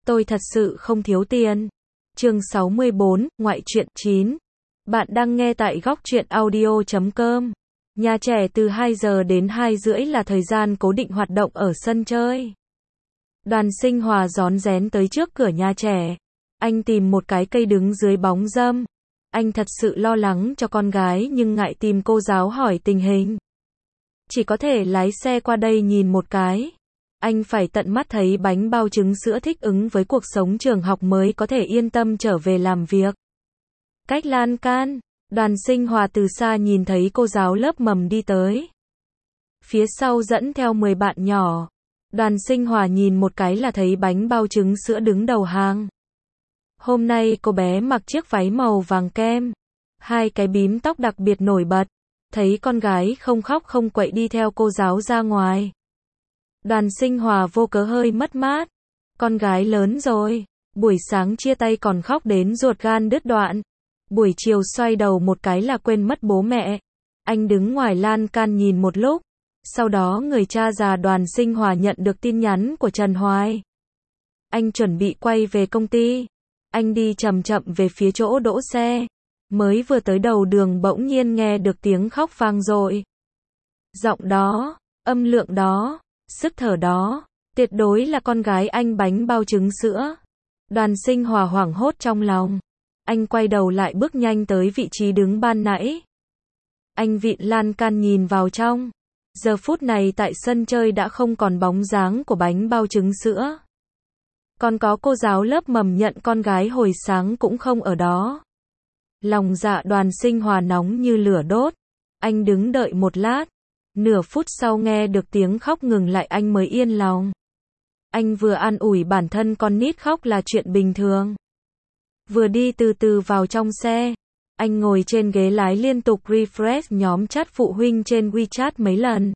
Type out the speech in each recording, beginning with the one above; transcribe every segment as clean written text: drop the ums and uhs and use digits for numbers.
Tôi thật sự không thiếu tiền. Chương 64, ngoại truyện 9. Bạn đang nghe tại góc truyện audio.com. Nhà trẻ từ 2 giờ đến 2 rưỡi là thời gian cố định hoạt động ở sân chơi. Đoàn Sinh Hòa rón rén tới trước cửa nhà trẻ. Anh tìm một cái cây đứng dưới bóng râm. Anh thật sự lo lắng cho con gái nhưng ngại tìm cô giáo hỏi tình hình. Chỉ có thể lái xe qua đây nhìn một cái. Anh phải tận mắt thấy bánh bao trứng sữa thích ứng với cuộc sống trường học mới có thể yên tâm trở về làm việc. Cách lan can, Đoàn Sinh Hòa từ xa nhìn thấy cô giáo lớp mầm đi tới. Phía sau dẫn theo 10 bạn nhỏ. Đoàn Sinh Hòa nhìn một cái là thấy bánh bao trứng sữa đứng đầu hàng. Hôm nay cô bé mặc chiếc váy màu vàng kem. 2 cái bím tóc đặc biệt nổi bật. Thấy con gái không khóc không quậy đi theo cô giáo ra ngoài. Đoàn Sinh Hòa vô cớ hơi mất mát. Con gái lớn rồi. Buổi sáng chia tay còn khóc đến ruột gan đứt đoạn. Buổi chiều xoay đầu một cái là quên mất bố mẹ. Anh đứng ngoài lan can nhìn một lúc. Sau đó người cha già Đoàn Sinh Hòa nhận được tin nhắn của Trần Hoài. Anh chuẩn bị quay về công ty. Anh đi chậm chậm về phía chỗ đỗ xe. Mới vừa tới đầu đường bỗng nhiên nghe được tiếng khóc vang dội. Giọng đó, âm lượng đó, sức thở đó, tuyệt đối là con gái anh bánh bao trứng sữa. Đoàn Sinh Hòa hoảng hốt trong lòng. Anh quay đầu lại bước nhanh tới vị trí đứng ban nãy. Anh vịn lan can nhìn vào trong. Giờ phút này tại sân chơi đã không còn bóng dáng của bánh bao trứng sữa. Còn có cô giáo lớp mầm nhận con gái hồi sáng cũng không ở đó. Lòng dạ Đoàn Sinh Hòa nóng như lửa đốt. Anh đứng đợi một lát. Nửa phút sau nghe được tiếng khóc ngừng lại anh mới yên lòng. Anh vừa an ủi bản thân con nít khóc là chuyện bình thường. Vừa đi từ từ vào trong xe. Anh ngồi trên ghế lái liên tục refresh nhóm chat phụ huynh trên WeChat mấy lần.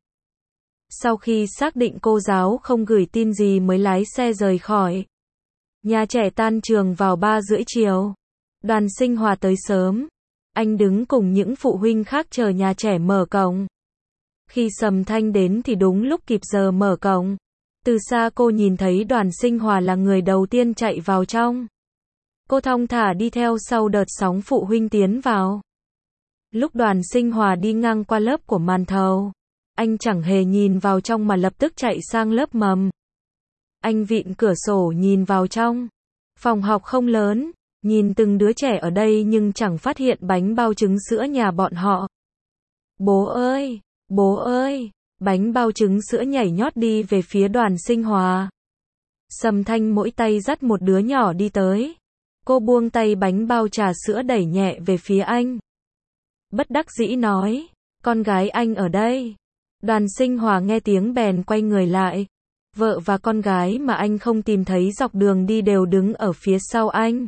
Sau khi xác định cô giáo không gửi tin gì mới lái xe rời khỏi. Nhà trẻ tan trường vào 3 rưỡi chiều. Đoàn Sinh Hòa tới sớm. Anh đứng cùng những phụ huynh khác chờ nhà trẻ mở cổng. Khi Sầm Thanh đến thì đúng lúc kịp giờ mở cổng. Từ xa cô nhìn thấy Đoàn Sinh Hòa là người đầu tiên chạy vào trong. Cô thong thả đi theo sau đợt sóng phụ huynh tiến vào. Lúc Đoàn Sinh Hòa đi ngang qua lớp của Màn Thầu, anh chẳng hề nhìn vào trong mà lập tức chạy sang lớp mầm. Anh vịn cửa sổ nhìn vào trong. Phòng học không lớn, nhìn từng đứa trẻ ở đây nhưng chẳng phát hiện bánh bao trứng sữa nhà bọn họ. Bố ơi! Bố ơi! Bánh bao trứng sữa nhảy nhót đi về phía Đoàn Sinh Hòa. Sầm Thanh mỗi tay dắt một đứa nhỏ đi tới. Cô buông tay bánh bao trà sữa đẩy nhẹ về phía anh. Bất đắc dĩ nói, con gái anh ở đây. Đoàn Sinh Hòa nghe tiếng bèn quay người lại. Vợ và con gái mà anh không tìm thấy dọc đường đi đều đứng ở phía sau anh.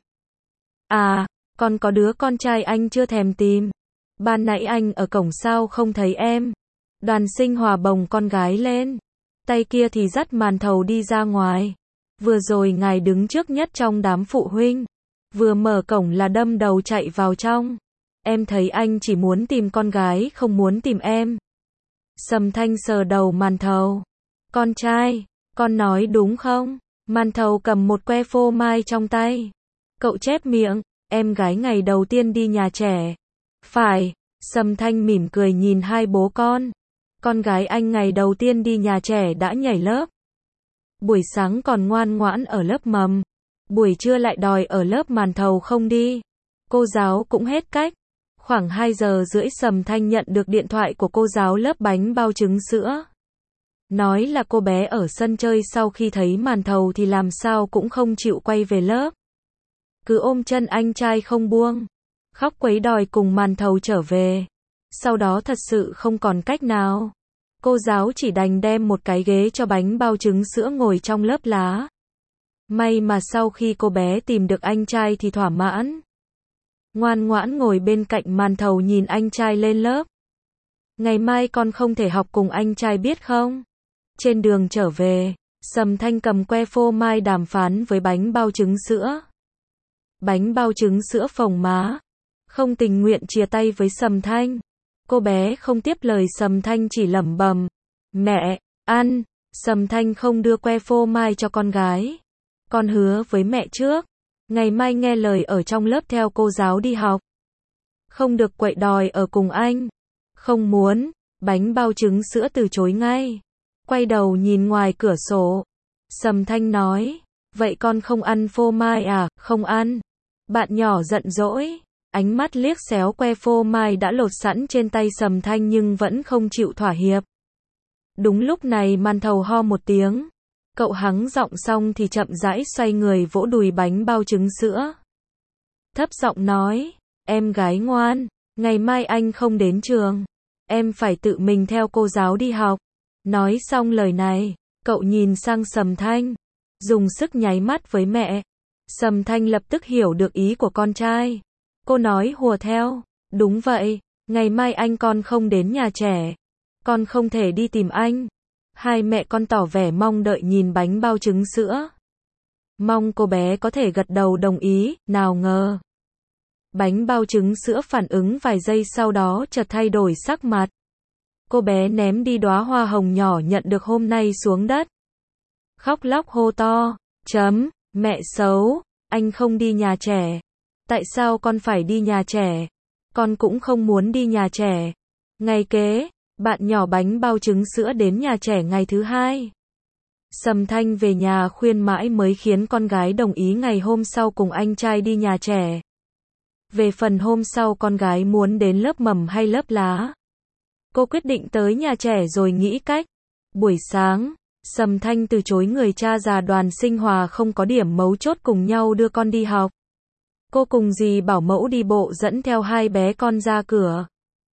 À, còn có đứa con trai anh chưa thèm tìm. Ban nãy anh ở cổng sao không thấy em. Đoàn Sinh Hòa bồng con gái lên. Tay kia thì dắt Màn Thầu đi ra ngoài. Vừa rồi ngài đứng trước nhất trong đám phụ huynh. Vừa mở cổng là đâm đầu chạy vào trong. Em thấy anh chỉ muốn tìm con gái không muốn tìm em. Sầm Thanh sờ đầu Màn Thầu. Con trai, con nói đúng không? Màn Thầu cầm một que phô mai trong tay. Cậu chép miệng, em gái ngày đầu tiên đi nhà trẻ. Phải, Sầm Thanh mỉm cười nhìn hai bố con. Con gái anh ngày đầu tiên đi nhà trẻ đã nhảy lớp. Buổi sáng còn ngoan ngoãn ở lớp mầm. Buổi trưa lại đòi ở lớp Màn Thầu không đi. Cô giáo cũng hết cách. Khoảng 2 giờ rưỡi Sầm Thanh nhận được điện thoại của cô giáo lớp bánh bao trứng sữa. Nói là cô bé ở sân chơi sau khi thấy Màn Thầu thì làm sao cũng không chịu quay về lớp. Cứ ôm chân anh trai không buông. Khóc quấy đòi cùng Màn Thầu trở về. Sau đó thật sự không còn cách nào. Cô giáo chỉ đành đem một cái ghế cho bánh bao trứng sữa ngồi trong lớp lá. May mà sau khi cô bé tìm được anh trai thì thỏa mãn. Ngoan ngoãn ngồi bên cạnh Màn Thầu nhìn anh trai lên lớp. Ngày mai con không thể học cùng anh trai biết không? Trên đường trở về, Sầm Thanh cầm que phô mai đàm phán với bánh bao trứng sữa. Bánh bao trứng sữa phồng má. Không tình nguyện chia tay với Sầm Thanh. Cô bé không tiếp lời Sầm Thanh chỉ lẩm bẩm. Mẹ, ăn. Sầm Thanh không đưa que phô mai cho con gái. Con hứa với mẹ trước, ngày mai nghe lời ở trong lớp theo cô giáo đi học. Không được quậy đòi ở cùng anh. Không muốn, bánh bao trứng sữa từ chối ngay. Quay đầu nhìn ngoài cửa sổ. Sầm Thanh nói, vậy con không ăn phô mai à? Không ăn. Bạn nhỏ giận dỗi, ánh mắt liếc xéo que phô mai đã lột sẵn trên tay Sầm Thanh nhưng vẫn không chịu thỏa hiệp. Đúng lúc này màn thầu ho một tiếng. Cậu hắng giọng xong thì chậm rãi xoay người vỗ đùi bánh bao trứng sữa. Thấp giọng nói, em gái ngoan, ngày mai anh không đến trường. Em phải tự mình theo cô giáo đi học. Nói xong lời này, cậu nhìn sang Sầm Thanh, dùng sức nháy mắt với mẹ. Sầm Thanh lập tức hiểu được ý của con trai. Cô nói hùa theo, đúng vậy, ngày mai anh con không đến nhà trẻ. Con không thể đi tìm anh. Hai mẹ con tỏ vẻ mong đợi nhìn bánh bao trứng sữa. Mong cô bé có thể gật đầu đồng ý, nào ngờ. Bánh bao trứng sữa phản ứng vài giây sau đó chợt thay đổi sắc mặt. Cô bé ném đi đóa hoa hồng nhỏ nhận được hôm nay xuống đất. Khóc lóc hô to, mẹ xấu, anh không đi nhà trẻ. Tại sao con phải đi nhà trẻ? Con cũng không muốn đi nhà trẻ. Ngày kế, bạn nhỏ bánh bao trứng sữa đến nhà trẻ ngày thứ hai. Sầm Thanh về nhà khuyên mãi mới khiến con gái đồng ý ngày hôm sau cùng anh trai đi nhà trẻ. Về phần hôm sau con gái muốn đến lớp mầm hay lớp lá, cô quyết định tới nhà trẻ rồi nghĩ cách. Buổi sáng, Sầm Thanh từ chối người cha già Đoàn Sinh Hòa không có điểm mấu chốt cùng nhau đưa con đi học. Cô cùng dì bảo mẫu đi bộ dẫn theo hai bé con ra cửa.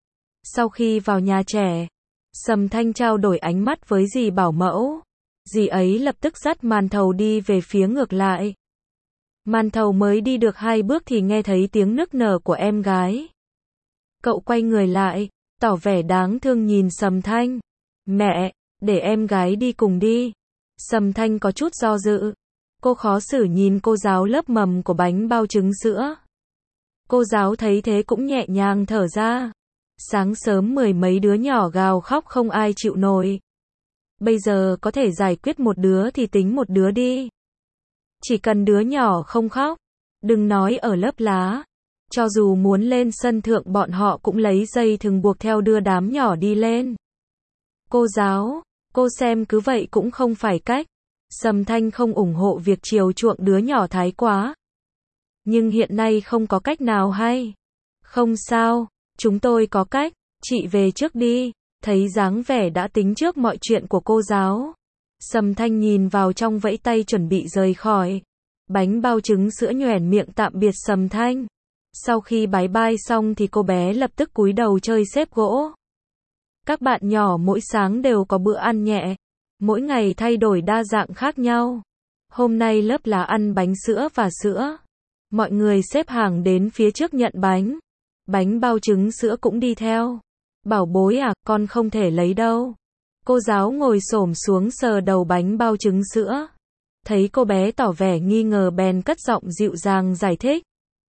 Sau khi vào nhà trẻ, Sầm Thanh trao đổi ánh mắt với dì bảo mẫu. Dì ấy lập tức dắt màn thầu đi về phía ngược lại. Màn thầu mới đi được 2 bước thì nghe thấy tiếng nức nở của em gái. Cậu quay người lại, tỏ vẻ đáng thương nhìn Sầm Thanh. Mẹ, để em gái đi cùng đi. Sầm Thanh có chút do dự. Cô khó xử nhìn cô giáo lớp mầm của bánh bao trứng sữa. Cô giáo thấy thế cũng nhẹ nhàng thở ra. Sáng sớm 10 mấy đứa nhỏ gào khóc không ai chịu nổi. Bây giờ có thể giải quyết một đứa thì tính một đứa đi. Chỉ cần đứa nhỏ không khóc. Đừng nói ở lớp lá. Cho dù muốn lên sân thượng bọn họ cũng lấy dây thừng buộc theo đưa đám nhỏ đi lên. Cô giáo, cô xem cứ vậy cũng không phải cách. Sầm Thanh không ủng hộ việc chiều chuộng đứa nhỏ thái quá. Nhưng hiện nay không có cách nào hay. Không sao, chúng tôi có cách, chị về trước đi. Thấy dáng vẻ đã tính trước mọi chuyện của cô giáo. Sầm Thanh nhìn vào trong vẫy tay chuẩn bị rời khỏi. Bánh bao trứng sữa nhoẻn miệng tạm biệt Sầm Thanh. Sau khi bái bai xong thì cô bé lập tức cúi đầu chơi xếp gỗ. Các bạn nhỏ mỗi sáng đều có bữa ăn nhẹ. Mỗi ngày thay đổi đa dạng khác nhau. Hôm nay lớp lá ăn bánh sữa và sữa. Mọi người xếp hàng đến phía trước nhận bánh. Bánh bao trứng sữa cũng đi theo. Bảo bối à, con không thể lấy đâu. Cô giáo ngồi xổm xuống sờ đầu bánh bao trứng sữa. Thấy cô bé tỏ vẻ nghi ngờ bèn cất giọng dịu dàng giải thích.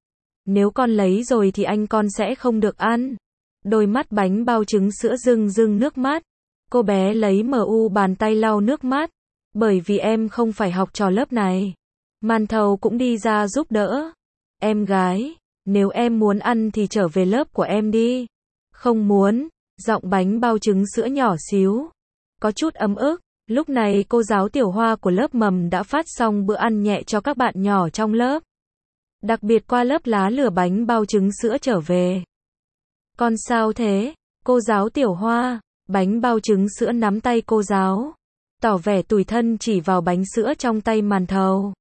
Nếu con lấy rồi thì anh con sẽ không được ăn. Đôi mắt bánh bao trứng sữa rưng rưng nước mắt. Cô bé lấy bàn tay lau nước mắt. Bởi vì em không phải học trò lớp này. Màn thầu cũng đi ra giúp đỡ. Em gái, nếu em muốn ăn thì trở về lớp của em đi. Không muốn, giọng bánh bao trứng sữa nhỏ xíu. Có chút ấm ức. Lúc này cô giáo tiểu hoa của lớp mầm đã phát xong bữa ăn nhẹ cho các bạn nhỏ trong lớp. Đặc biệt qua lớp lá lửa bánh bao trứng sữa trở về. Con sao thế? Cô giáo tiểu hoa. Bánh bao trứng sữa nắm tay cô giáo. Tỏ vẻ tủi thân chỉ vào bánh sữa trong tay màn thầu.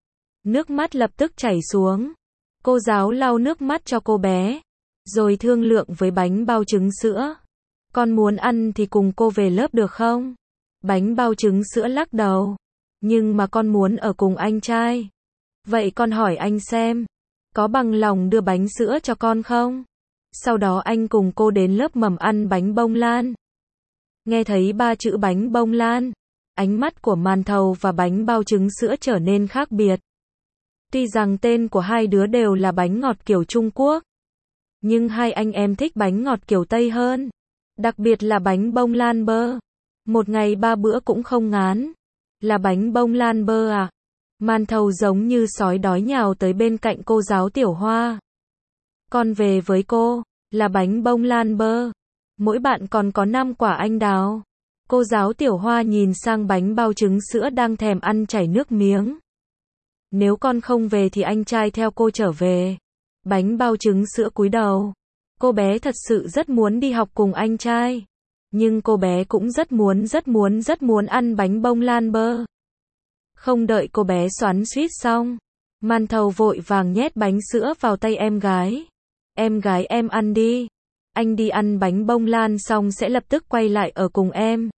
Nước mắt lập tức chảy xuống. Cô giáo lau nước mắt cho cô bé. Rồi thương lượng với bánh bao trứng sữa. Con muốn ăn thì cùng cô về lớp được không? Bánh bao trứng sữa lắc đầu. Nhưng mà con muốn ở cùng anh trai. Vậy con hỏi anh xem. Có bằng lòng đưa bánh sữa cho con không? Sau đó anh cùng cô đến lớp mầm ăn bánh bông lan. Nghe thấy 3 chữ bánh bông lan. Ánh mắt của màn thầu và bánh bao trứng sữa trở nên khác biệt. Tuy rằng tên của hai đứa đều là bánh ngọt kiểu Trung Quốc. Nhưng hai anh em thích bánh ngọt kiểu Tây hơn. Đặc biệt là bánh bông lan bơ. Một ngày 3 bữa cũng không ngán. Là bánh bông lan bơ à? Man Thầu giống như sói đói nhào tới bên cạnh cô giáo Tiểu Hoa. Con về với cô, là bánh bông lan bơ. Mỗi bạn còn có 5 quả anh đào. Cô giáo Tiểu Hoa nhìn sang bánh bao trứng sữa đang thèm ăn chảy nước miếng. Nếu con không về thì anh trai theo cô trở về. Bánh bao trứng sữa cúi đầu. Cô bé thật sự rất muốn đi học cùng anh trai. Nhưng cô bé cũng rất muốn ăn bánh bông lan bơ. Không đợi cô bé xoắn xuýt xong, Man Thầu vội vàng nhét bánh sữa vào tay em gái. Em gái em ăn đi. Anh đi ăn bánh bông lan xong sẽ lập tức quay lại ở cùng em.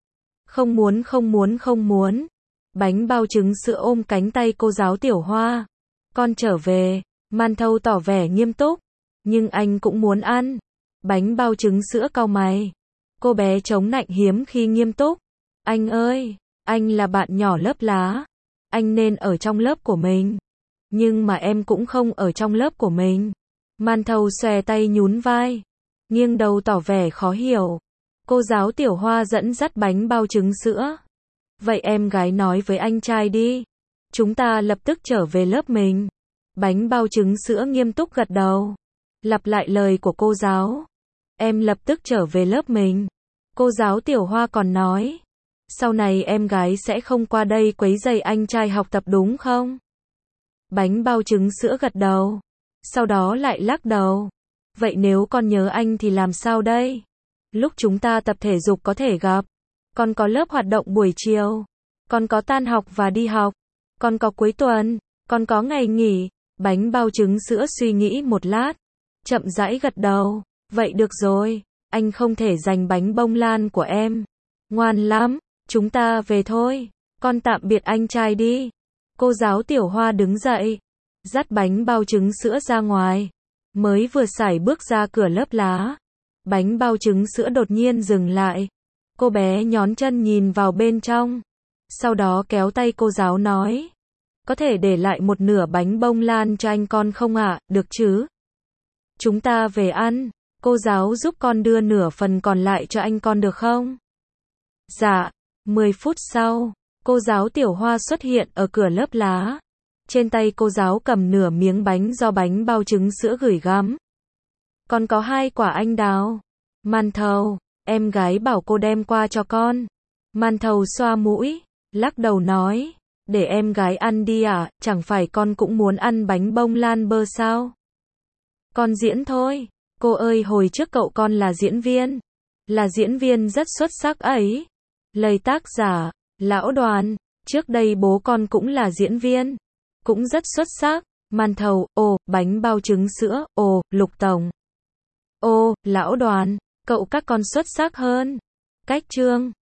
Không muốn. Bánh bao trứng sữa ôm cánh tay cô giáo Tiểu Hoa. Con trở về. Man Thầu tỏ vẻ nghiêm túc. Nhưng anh cũng muốn ăn. Bánh bao trứng sữa cau mày. Cô bé chống nạnh hiếm khi nghiêm túc. Anh ơi, anh là bạn nhỏ lớp lá. Anh nên ở trong lớp của mình. Nhưng mà em cũng không ở trong lớp của mình. Man Thầu xòe tay nhún vai. Nghiêng đầu tỏ vẻ khó hiểu. Cô giáo Tiểu Hoa dẫn dắt bánh bao trứng sữa. Vậy em gái nói với anh trai đi. Chúng ta lập tức trở về lớp mình. Bánh bao trứng sữa nghiêm túc gật đầu. Lặp lại lời của cô giáo. Em lập tức trở về lớp mình. Cô giáo Tiểu Hoa còn nói. Sau này em gái sẽ không qua đây quấy rầy anh trai học tập đúng không? Bánh bao trứng sữa gật đầu. Sau đó lại lắc đầu. Vậy nếu con nhớ anh thì làm sao đây? Lúc chúng ta tập thể dục có thể gặp. Con có lớp hoạt động buổi chiều. Con có tan học và đi học. Con có cuối tuần. Con có ngày nghỉ. Bánh bao trứng sữa suy nghĩ một lát. Chậm rãi gật đầu. Vậy được rồi. Anh không thể giành bánh bông lan của em. Ngoan lắm. Chúng ta về thôi. Con tạm biệt anh trai đi. Cô giáo Tiểu Hoa đứng dậy. Dắt bánh bao trứng sữa ra ngoài. Mới vừa sải bước ra cửa lớp lá. Bánh bao trứng sữa đột nhiên dừng lại. Cô bé nhón chân nhìn vào bên trong. Sau đó kéo tay cô giáo nói. Có thể để lại một nửa bánh bông lan cho anh con không ạ? Được chứ? Chúng ta về ăn. Cô giáo giúp con đưa nửa phần còn lại cho anh con được không? Dạ. 10 phút sau, cô giáo Tiểu Hoa xuất hiện ở cửa lớp lá. Trên tay cô giáo cầm nửa miếng bánh do bánh bao trứng sữa gửi gắm. Con có 2 quả anh đào. Man Thầu, em gái bảo cô đem qua cho con. Man Thầu xoa mũi, lắc đầu nói. Để em gái ăn đi à, chẳng phải con cũng muốn ăn bánh bông lan bơ sao? Con diễn thôi. Cô ơi, hồi trước cậu con là diễn viên. Là diễn viên rất xuất sắc ấy. Lời tác giả, Lão Đoàn. Trước đây bố con cũng là diễn viên. Cũng rất xuất sắc. Man Thầu, ồ, bánh bao trứng sữa, ồ, Lục Tổng. Ô, Lão Đoàn, cậu các con xuất sắc hơn. Cách chương.